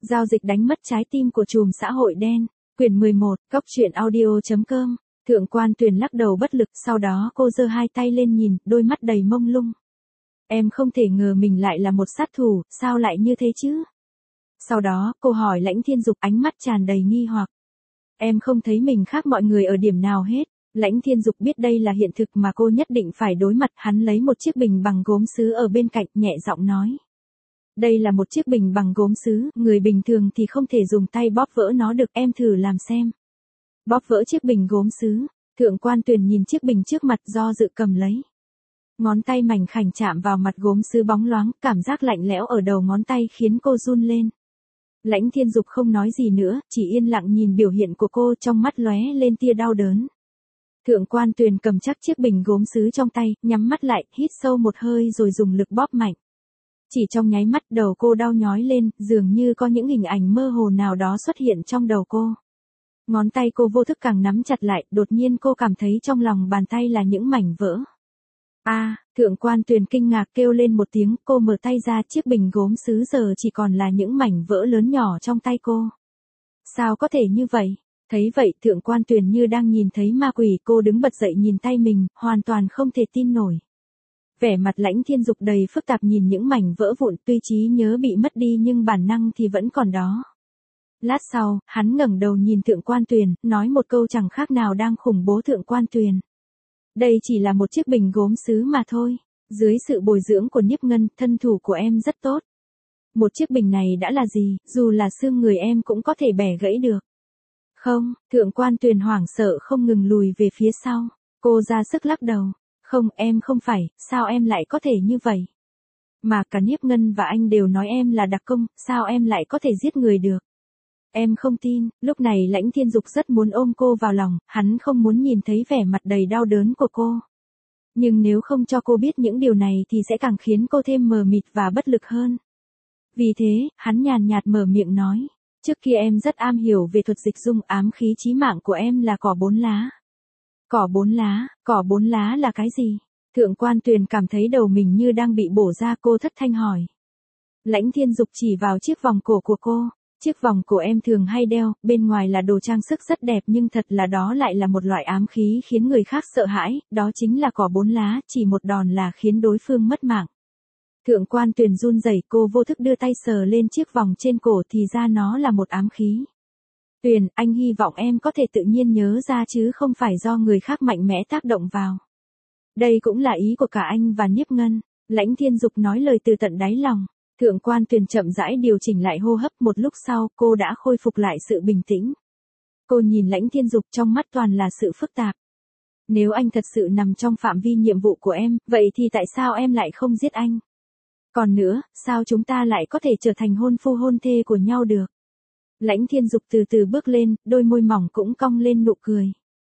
Giao dịch đánh mất trái tim của trùm xã hội đen. Quyển 11, Cóc truyện audio.com. Thượng quan Tuyền lắc đầu bất lực, sau đó cô giơ hai tay lên nhìn, đôi mắt đầy mông lung. Em không thể ngờ mình lại là một sát thủ, sao lại như thế chứ? Sau đó, cô hỏi Lãnh Thiên Dục, ánh mắt tràn đầy nghi hoặc. Em không thấy mình khác mọi người ở điểm nào hết. Lãnh Thiên Dục biết đây là hiện thực mà cô nhất định phải đối mặt, hắn lấy một chiếc bình bằng gốm sứ ở bên cạnh, nhẹ giọng nói. Đây là một chiếc bình bằng gốm sứ, người bình thường thì không thể dùng tay bóp vỡ nó được, em thử làm xem. Bóp vỡ chiếc bình gốm sứ, Thượng quan Tuyền nhìn chiếc bình trước mặt do dự cầm lấy. Ngón tay mảnh khảnh chạm vào mặt gốm sứ bóng loáng, cảm giác lạnh lẽo ở đầu ngón tay khiến cô run lên. Lãnh Thiên Dục không nói gì nữa, chỉ yên lặng nhìn biểu hiện của cô, trong mắt lóe lên tia đau đớn. Thượng quan Tuyền cầm chắc chiếc bình gốm sứ trong tay, nhắm mắt lại, hít sâu một hơi rồi dùng lực bóp mạnh. Chỉ trong nháy mắt đầu cô đau nhói lên, dường như có những hình ảnh mơ hồ nào đó xuất hiện trong đầu cô. Ngón tay cô vô thức càng nắm chặt lại, đột nhiên cô cảm thấy trong lòng bàn tay là những mảnh vỡ. Thượng quan Tuyền kinh ngạc kêu lên một tiếng, cô mở tay ra, chiếc bình gốm sứ giờ chỉ còn là những mảnh vỡ lớn nhỏ trong tay cô. Sao có thể như vậy? Thấy vậy, Thượng quan Tuyền như đang nhìn thấy ma quỷ, cô đứng bật dậy nhìn tay mình, hoàn toàn không thể tin nổi. Vẻ mặt Lãnh Thiên Dục đầy phức tạp nhìn những mảnh vỡ vụn, tuy trí nhớ bị mất đi nhưng bản năng thì vẫn còn đó. Lát sau, hắn ngẩng đầu nhìn Thượng quan Tuyền, nói một câu chẳng khác nào đang khủng bố Thượng quan Tuyền. Đây chỉ là một chiếc bình gốm sứ mà thôi. Dưới sự bồi dưỡng của Niếp Ngân, thân thủ của em rất tốt. Một chiếc bình này đã là gì, dù là xương người em cũng có thể bẻ gãy được. Không, Thượng quan Tuyền hoảng sợ không ngừng lùi về phía sau. Cô ra sức lắc đầu. Không, em không phải, sao em lại có thể như vậy? Mà cả Niếp Ngân và anh đều nói em là đặc công, sao em lại có thể giết người được? Em không tin. Lúc này Lãnh Thiên Dục rất muốn ôm cô vào lòng, hắn không muốn nhìn thấy vẻ mặt đầy đau đớn của cô. Nhưng nếu không cho cô biết những điều này thì sẽ càng khiến cô thêm mờ mịt và bất lực hơn. Vì thế, hắn nhàn nhạt mở miệng nói. Trước kia em rất am hiểu về thuật dịch dung, ám khí chí mạng của em là cỏ 4 lá. Cỏ 4 lá là cái gì? Thượng quan Tuyền cảm thấy đầu mình như đang bị bổ ra, cô thất thanh hỏi. Lãnh Thiên Dục chỉ vào chiếc vòng cổ của cô. Chiếc vòng cổ em thường hay đeo, bên ngoài là đồ trang sức rất đẹp nhưng thật là đó lại là một loại ám khí khiến người khác sợ hãi, đó chính là cỏ 4 lá, chỉ một đòn là khiến đối phương mất mạng. Thượng quan Tuyền run rẩy, cô vô thức đưa tay sờ lên chiếc vòng trên cổ thì ra nó là một ám khí. Tuyền, anh hy vọng em có thể tự nhiên nhớ ra chứ không phải do người khác mạnh mẽ tác động vào. Đây cũng là ý của cả anh và Niếp Ngân. Lãnh Thiên Dục nói lời từ tận đáy lòng. Thượng quan Tuyền chậm rãi điều chỉnh lại hô hấp, một lúc sau, cô đã khôi phục lại sự bình tĩnh. Cô nhìn Lãnh Thiên Dục, trong mắt toàn là sự phức tạp. Nếu anh thật sự nằm trong phạm vi nhiệm vụ của em, vậy thì tại sao em lại không giết anh? Còn nữa, sao chúng ta lại có thể trở thành hôn phu hôn thê của nhau được? Lãnh Thiên Dục từ từ bước lên, đôi môi mỏng cũng cong lên nụ cười.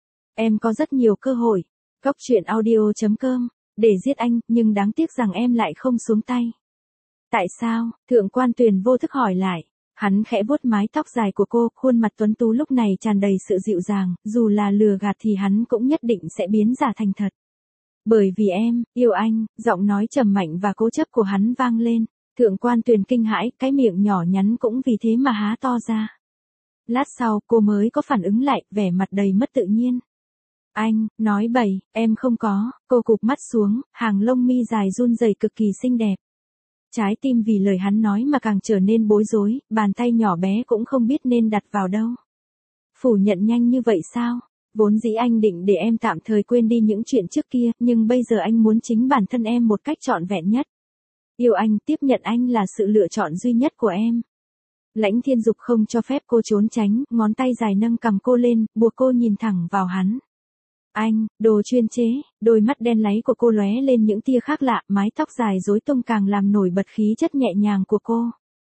Em có rất nhiều cơ hội. Cóc truyện audio.com. Để giết anh, nhưng đáng tiếc rằng em lại không xuống tay. Tại sao? Thượng quan Tuyền vô thức hỏi lại. Hắn khẽ vuốt mái tóc dài của cô, khuôn mặt tuấn tú lúc này tràn đầy sự dịu dàng, dù là lừa gạt thì hắn cũng nhất định sẽ biến giả thành thật. Bởi vì em, yêu anh, giọng nói trầm mạnh và cố chấp của hắn vang lên. Thượng quan Tuyền kinh hãi, cái miệng nhỏ nhắn cũng vì thế mà há to ra. Lát sau, cô mới có phản ứng lại, vẻ mặt đầy mất tự nhiên. Anh, nói bậy, em không có. Cô cụp mắt xuống, hàng lông mi dài run rẩy cực kỳ xinh đẹp. Trái tim vì lời hắn nói mà càng trở nên bối rối, bàn tay nhỏ bé cũng không biết nên đặt vào đâu. Phủ nhận nhanh như vậy sao? Vốn dĩ anh định để em tạm thời quên đi những chuyện trước kia, nhưng bây giờ anh muốn chính bản thân em một cách trọn vẹn nhất. Yêu anh, tiếp nhận anh là sự lựa chọn duy nhất của em. Lãnh Thiên Dục không cho phép cô trốn tránh, ngón tay dài nâng cằm cô lên, buộc cô nhìn thẳng vào hắn. Anh, đồ chuyên chế. Đôi mắt đen láy của cô lóe lên những tia khác lạ, mái tóc dài rối tung càng làm nổi bật khí chất nhẹ nhàng của cô.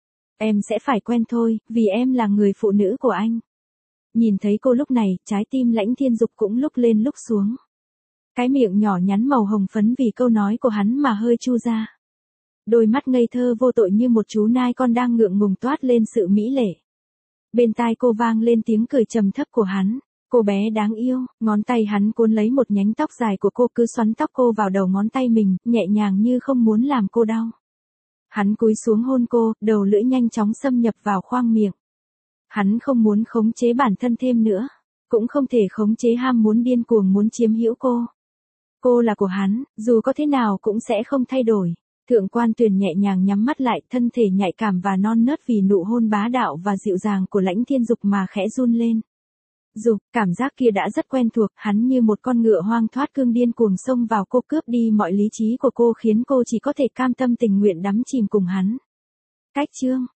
Em sẽ phải quen thôi, vì em là người phụ nữ của anh. Nhìn thấy cô lúc này, trái tim Lãnh Thiên Dục cũng lúc lên lúc xuống. Cái miệng nhỏ nhắn màu hồng phấn vì câu nói của hắn mà hơi chu ra. Đôi mắt ngây thơ vô tội như một chú nai con đang ngượng ngùng toát lên sự mỹ lệ. Bên tai cô vang lên tiếng cười trầm thấp của hắn. Cô bé đáng yêu, ngón tay hắn cuốn lấy một nhánh tóc dài của cô, cứ xoắn tóc cô vào đầu ngón tay mình, nhẹ nhàng như không muốn làm cô đau. Hắn cúi xuống hôn cô, đầu lưỡi nhanh chóng xâm nhập vào khoang miệng. Hắn không muốn khống chế bản thân thêm nữa, cũng không thể khống chế ham muốn điên cuồng muốn chiếm hữu cô. Cô là của hắn, dù có thế nào cũng sẽ không thay đổi. Thượng quan Tuyền nhẹ nhàng nhắm mắt lại, thân thể nhạy cảm và non nớt vì nụ hôn bá đạo và dịu dàng của Lãnh Thiên Dục mà khẽ run lên. Dục, cảm giác kia đã rất quen thuộc, hắn như một con ngựa hoang thoát cương điên cuồng xông vào cô, cướp đi mọi lý trí của cô, khiến cô chỉ có thể cam tâm tình nguyện đắm chìm cùng hắn. Cách chương